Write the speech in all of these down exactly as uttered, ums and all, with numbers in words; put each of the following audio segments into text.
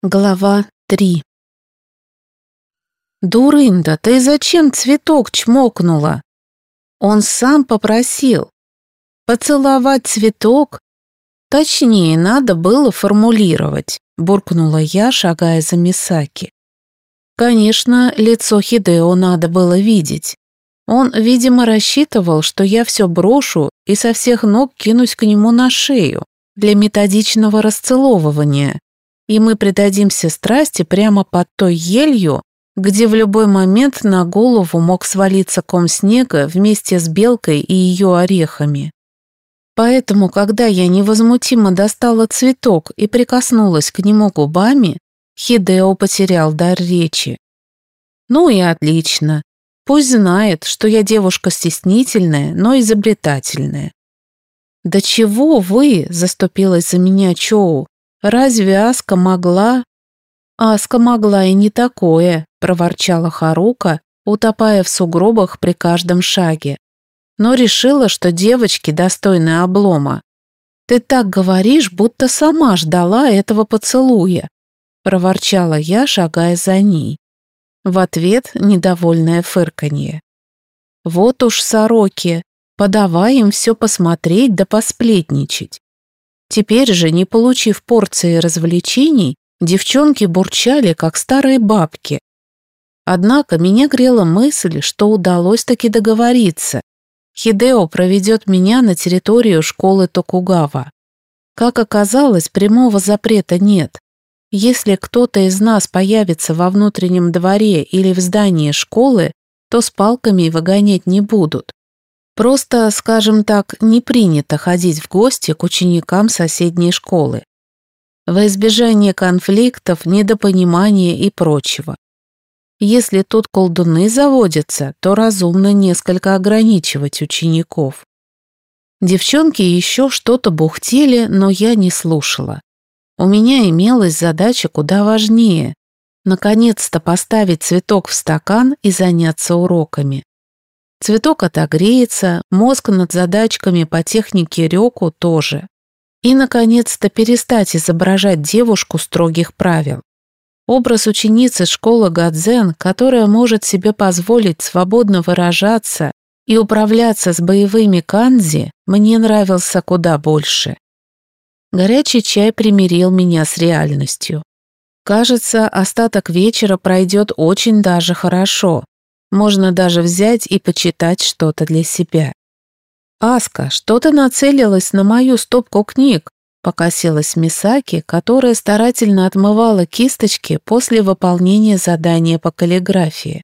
Глава три. «Дурында, ты зачем цветок чмокнула?» Он сам попросил. «Поцеловать цветок?» Точнее, надо было формулировать, буркнула я, шагая за Мисаки. Конечно, лицо Хидео надо было видеть. Он, видимо, рассчитывал, что я все брошу и со всех ног кинусь к нему на шею для методичного расцеловывания, и мы предадимся страсти прямо под той елью, где в любой момент на голову мог свалиться ком снега вместе с белкой и ее орехами. Поэтому, когда я невозмутимо достала цветок и прикоснулась к нему губами, Хидео потерял дар речи. Ну и отлично. Пусть знает, что я девушка стеснительная, но изобретательная. «Да чего вы?» – заступилась за меня Чоу. «Разве Аска могла?» «Аска могла и не такое», – проворчала Харука, утопая в сугробах при каждом шаге. Но решила, что девочки достойны облома. «Ты так говоришь, будто сама ждала этого поцелуя», – проворчала я, шагая за ней. В ответ недовольное фырканье. «Вот уж сороки, подавай им все посмотреть да посплетничать». Теперь же, не получив порции развлечений, девчонки бурчали, как старые бабки. Однако меня грела мысль, что удалось таки договориться. Хидео проведет меня на территорию школы Токугава. Как оказалось, прямого запрета нет. Если кто-то из нас появится во внутреннем дворе или в здании школы, то с палками выгонять не будут. Просто, скажем так, не принято ходить в гости к ученикам соседней школы. Во избежание конфликтов, недопонимания и прочего. Если тут колдуны заводятся, то разумно несколько ограничивать учеников. Девчонки еще что-то бухтели, но я не слушала. У меня имелась задача куда важнее. Наконец-то поставить цветок в стакан и заняться уроками. Цветок отогреется, мозг над задачками по технике рёку тоже. И, наконец-то, перестать изображать девушку строгих правил. Образ ученицы школы Гадзен, которая может себе позволить свободно выражаться и управляться с боевыми канзи, мне нравился куда больше. Горячий чай примирил меня с реальностью. Кажется, остаток вечера пройдет очень даже хорошо. Можно даже взять и почитать что-то для себя. «Аска, что ты нацелилась на мою стопку книг?» – покосилась Мисаки, которая старательно отмывала кисточки после выполнения задания по каллиграфии.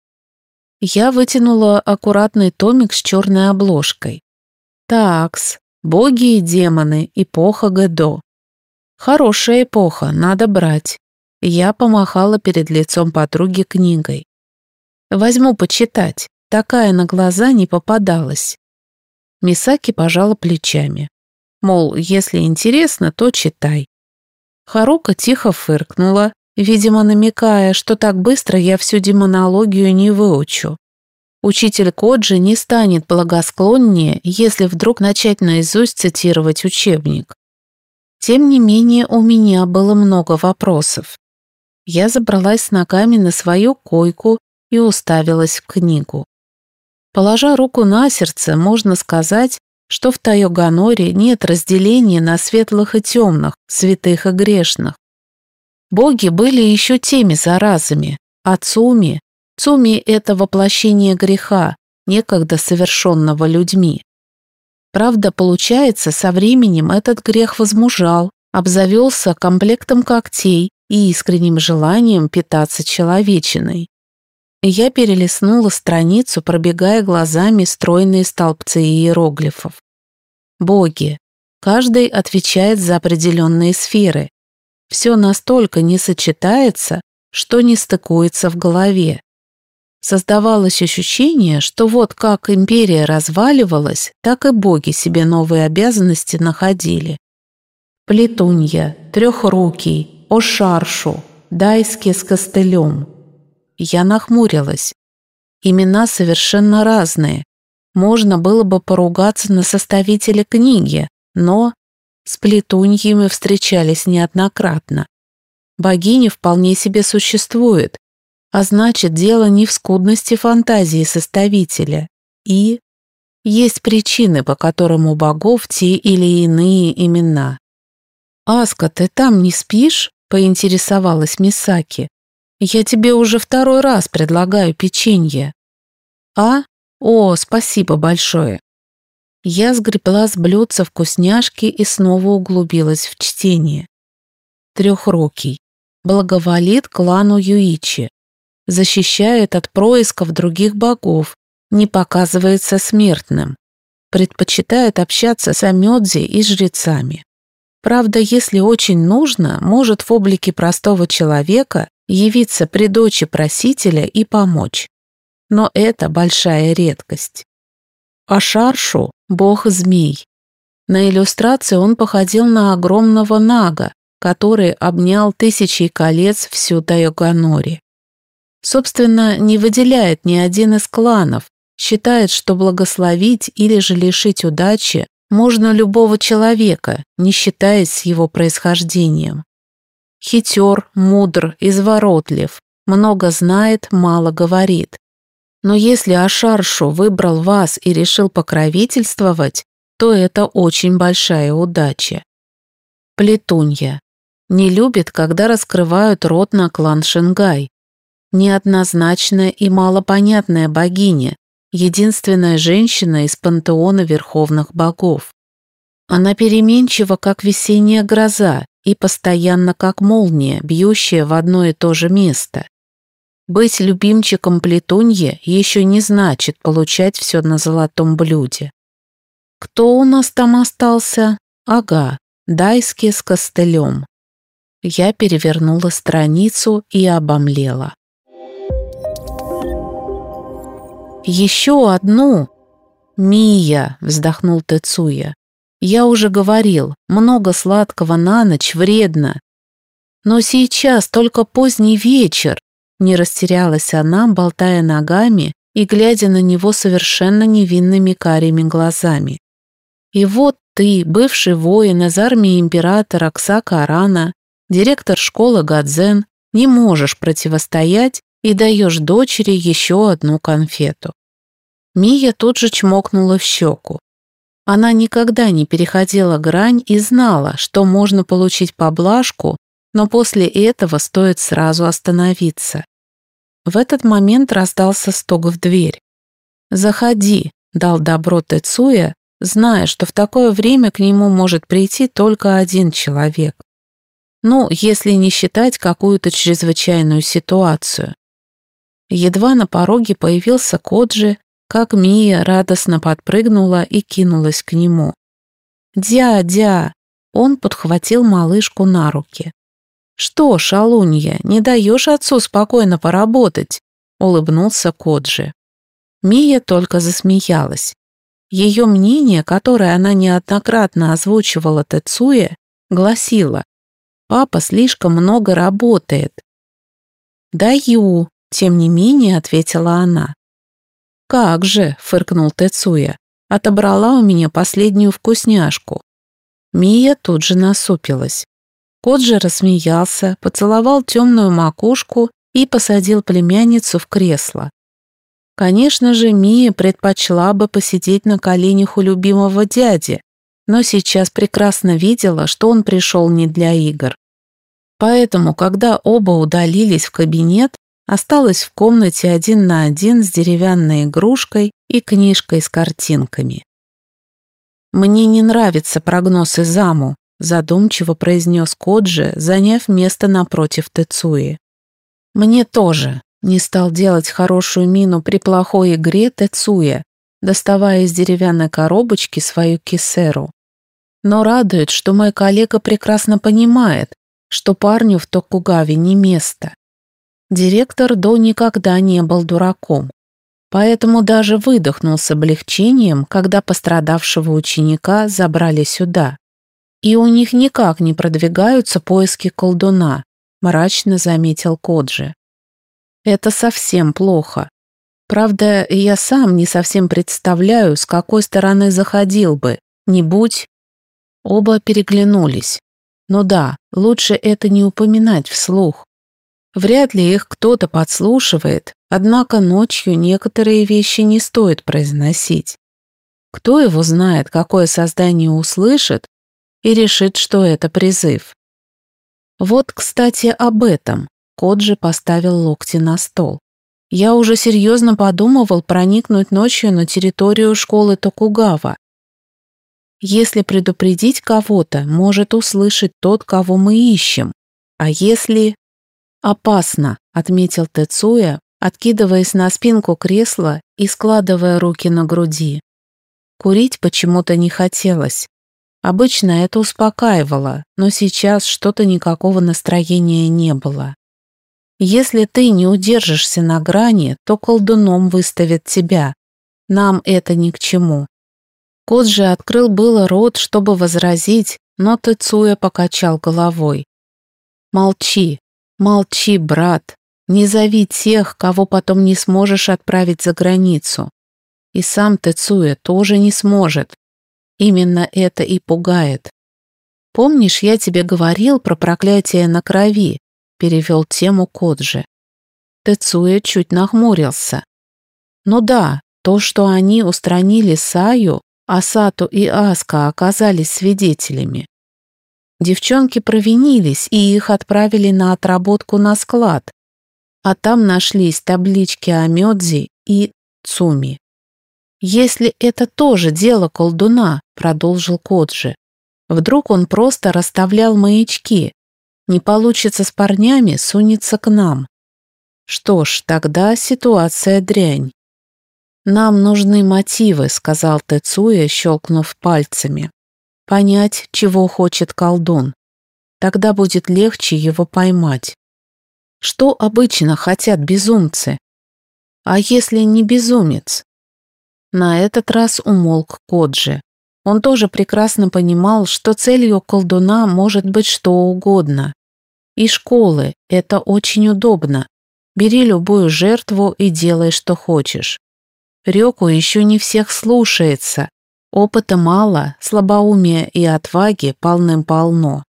Я вытянула аккуратный томик с черной обложкой. «Такс, боги и демоны, эпоха Гэдо». «Хорошая эпоха, надо брать». Я помахала перед лицом подруги книгой. «Возьму почитать, такая на глаза не попадалась». Мисаки пожала плечами. Мол, если интересно, то читай. Харука тихо фыркнула, видимо, намекая, что так быстро я всю демонологию не выучу. Учитель Коджи не станет благосклоннее, если вдруг начать наизусть цитировать учебник. Тем не менее, у меня было много вопросов. Я забралась с ногами на свою койку и уставилась в книгу. Положа руку на сердце, можно сказать, что в Тойоганоре нет разделения на светлых и темных, святых и грешных. Боги были еще теми заразами, а Цуми, Цуми – это воплощение греха, некогда совершенного людьми. Правда, получается, со временем этот грех возмужал, обзавелся комплектом когтей и искренним желанием питаться человечиной. Я перелистнула страницу, пробегая глазами стройные столбцы иероглифов. Боги. Каждый отвечает за определенные сферы. Все настолько не сочетается, что не стыкуется в голове. Создавалось ощущение, что вот как империя разваливалась, так и боги себе новые обязанности находили. Плетунья, Трехрукий, Ошаршу, Дайски с костылем. Я нахмурилась. Имена совершенно разные. Можно было бы поругаться на составителя книги, но с плетуньями встречались неоднократно. Богиня вполне себе существует, а значит, дело не в скудности фантазии составителя. И есть причины, по которым у богов те или иные имена. «Аска, ты там не спишь?» – поинтересовалась Мисаки. «Я тебе уже второй раз предлагаю печенье». «А? О, спасибо большое». Я сгребла с блюдца вкусняшки и снова углубилась в чтение. Трехрукий. Благоволит клану Юичи. Защищает от происков других богов, не показывается смертным. Предпочитает общаться с Амёдзи и жрецами. Правда, если очень нужно, может в облике простого человека явиться при дочи просителя и помочь. Но это большая редкость. Ашаршу – бог змей. На иллюстрации он походил на огромного нага, который обнял тысячей колец всю Тайоганори. Собственно, не выделяет ни один из кланов, считает, что благословить или же лишить удачи можно любого человека, не считаясь с его происхождением. Хитер, мудр, изворотлив, много знает, мало говорит. Но если Ашаршу выбрал вас и решил покровительствовать, то это очень большая удача. Плетунья. Не любит, когда раскрывают рот на клан Шенгай. Неоднозначная и малопонятная богиня, единственная женщина из пантеона верховных богов. Она переменчива, как весенняя гроза, и постоянно как молния, бьющая в одно и то же место. Быть любимчиком Плетуньи еще не значит получать все на золотом блюде. Кто у нас там остался? Ага, Дайски с костылем. Я перевернула страницу и обомлела. «Еще одну!» «Мия!» – вздохнул Тецуя. «Я уже говорил, много сладкого на ночь вредно. Но сейчас только поздний вечер!» Не растерялась она, болтая ногами и глядя на него совершенно невинными карими глазами. «И вот ты, бывший воин из армии императора Ксака Арана, директор школы Гадзен, не можешь противостоять и даешь дочери еще одну конфету». Мия тут же чмокнула в щеку. Она никогда не переходила грань и знала, что можно получить поблажку, но после этого стоит сразу остановиться. В этот момент раздался стук в дверь. «Заходи», — дал добро Тецуя, зная, что в такое время к нему может прийти только один человек. Ну, если не считать какую-то чрезвычайную ситуацию. Едва на пороге появился Коджи, как Мия радостно подпрыгнула и кинулась к нему. «Дядя!» Он подхватил малышку на руки. «Что, шалунья, не даешь отцу спокойно поработать?» Улыбнулся Коджи. Мия только засмеялась. Ее мнение, которое она неоднократно озвучивала Тецуе, гласило: «Папа слишком много работает». «Даю», — тем не менее ответила она. «Как же», — фыркнул Тецуя, — «отобрала у меня последнюю вкусняшку». Мия тут же насупилась. Коджи рассмеялся, поцеловал темную макушку и посадил племянницу в кресло. Конечно же, Мия предпочла бы посидеть на коленях у любимого дяди, но сейчас прекрасно видела, что он пришел не для игр. Поэтому, когда оба удалились в кабинет, осталась в комнате один на один с деревянной игрушкой и книжкой с картинками. «Мне не нравится прогноз Изаму», задумчиво произнес Коджи, заняв место напротив Тецуи. «Мне тоже», не стал делать хорошую мину при плохой игре Тецуя, доставая из деревянной коробочки свою кисеру. «Но радует, что мой коллега прекрасно понимает, что парню в Токугаве не место». Директор До никогда не был дураком, поэтому даже выдохнул с облегчением, когда пострадавшего ученика забрали сюда. «И у них никак не продвигаются поиски колдуна», мрачно заметил Коджи. «Это совсем плохо. Правда, я сам не совсем представляю, с какой стороны заходил бы, не будь...» Оба переглянулись. Ну да, лучше это не упоминать вслух. Вряд ли их кто-то подслушивает, однако ночью некоторые вещи не стоит произносить. Кто его знает, какое создание услышит и решит, что это призыв. Вот, кстати, об этом. Коджи поставил локти на стол. Я уже серьезно подумывал проникнуть ночью на территорию школы Токугава. Если предупредить кого-то, может услышать тот, кого мы ищем. А если... «Опасно», — отметил Тецуя, откидываясь на спинку кресла и складывая руки на груди. Курить почему-то не хотелось. Обычно это успокаивало, но сейчас что-то никакого настроения не было. Если ты не удержишься на грани, то колдуном выставят тебя. Нам это ни к чему. Коджи открыл было рот, чтобы возразить, но Тецуя покачал головой. Молчи, молчи, брат. Не зови тех, кого потом не сможешь отправить за границу. И сам Тецуя тоже не сможет. Именно это и пугает. Помнишь, я тебе говорил про проклятие на крови? Перевел тему Коджи. Тецуя чуть нахмурился. Ну да, то, что они устранили Саю, а Сато и Аска оказались свидетелями. Девчонки провинились, и их отправили на отработку на склад, а там нашлись таблички о Мёдзи и Цуми. «Если это тоже дело колдуна», — продолжил Коджи, «вдруг он просто расставлял маячки. Не получится с парнями, сунется к нам. Что ж, тогда ситуация дрянь». «Нам нужны мотивы», — сказал Тецуя, щелкнув пальцами. «Понять, чего хочет колдун. Тогда будет легче его поймать. Что обычно хотят безумцы? А если не безумец?» На этот раз умолк Коджи. Он тоже прекрасно понимал, что целью колдуна может быть что угодно. И школы – это очень удобно. Бери любую жертву и делай, что хочешь. Рёку еще не всех слушается. Опыта мало, слабоумия и отваги полным-полно.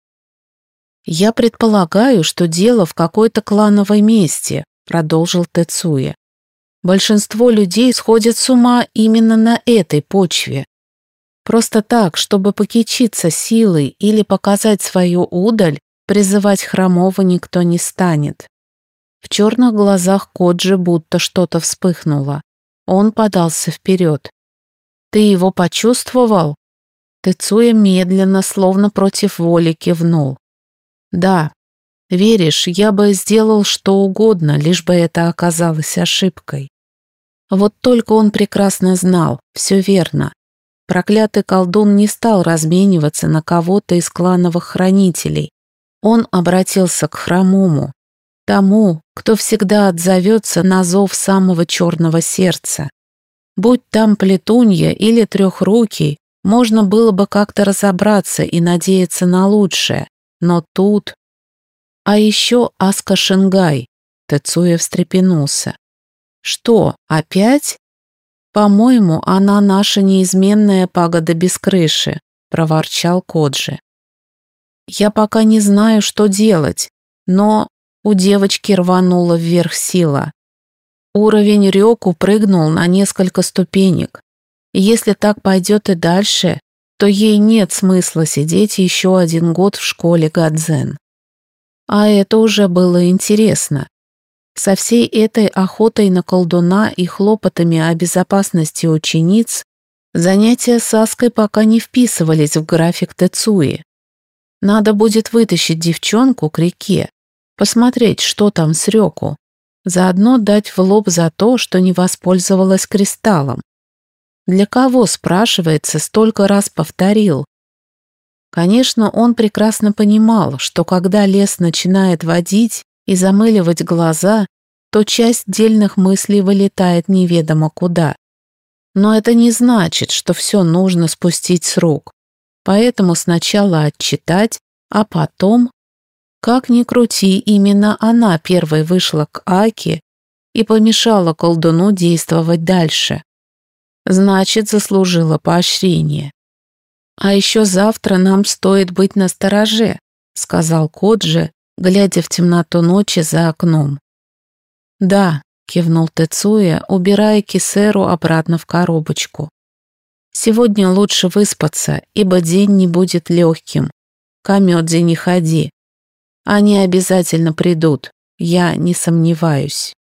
«Я предполагаю, что дело в какой-то клановой мести», – продолжил Тецуя. «Большинство людей сходят с ума именно на этой почве. Просто так, чтобы покичиться силой или показать свою удаль, призывать хромого никто не станет». В черных глазах Коджи будто что-то вспыхнуло. Он подался вперед. «Ты его почувствовал?» Тецуя медленно, словно против воли, кивнул. «Да. Веришь, я бы сделал что угодно, лишь бы это оказалось ошибкой». Вот только он прекрасно знал, все верно. Проклятый колдун не стал размениваться на кого-то из клановых хранителей. Он обратился к хромому, тому, кто всегда отзовется на зов самого черного сердца. Будь там плетунья или трехрукий, можно было бы как-то разобраться и надеяться на лучшее, но тут... А еще Аска Шингай. Тецуя встрепенулся. «Что, опять?» «По-моему, она наша неизменная пагода без крыши», — проворчал Коджи. «Я пока не знаю, что делать, но у девочки рванула вверх сила. Уровень Рёку прыгнул на несколько ступенек. И если так пойдет и дальше, то ей нет смысла сидеть еще один год в школе Гадзен». А это уже было интересно. Со всей этой охотой на колдуна и хлопотами о безопасности учениц занятия с Аской пока не вписывались в график Тецуи. Надо будет вытащить девчонку к реке, посмотреть, что там с Рёку, заодно дать в лоб за то, что не воспользовалась кристаллом. Для кого, спрашивается, столько раз повторил? Конечно, он прекрасно понимал, что когда лес начинает водить и замыливать глаза, то часть дельных мыслей вылетает неведомо куда. Но это не значит, что все нужно спустить с рук. Поэтому сначала отчитать, а потом... Как ни крути, именно она первой вышла к Аке и помешала колдуну действовать дальше. Значит, заслужила поощрение. А еще завтра нам стоит быть настороже. сказал Коджи, глядя в темноту ночи за окном. «Да», — кивнул Тецуя, убирая кисеру обратно в коробочку. «Сегодня лучше выспаться, ибо день не будет легким. К Амёдзе не ходи. Они обязательно придут, я не сомневаюсь».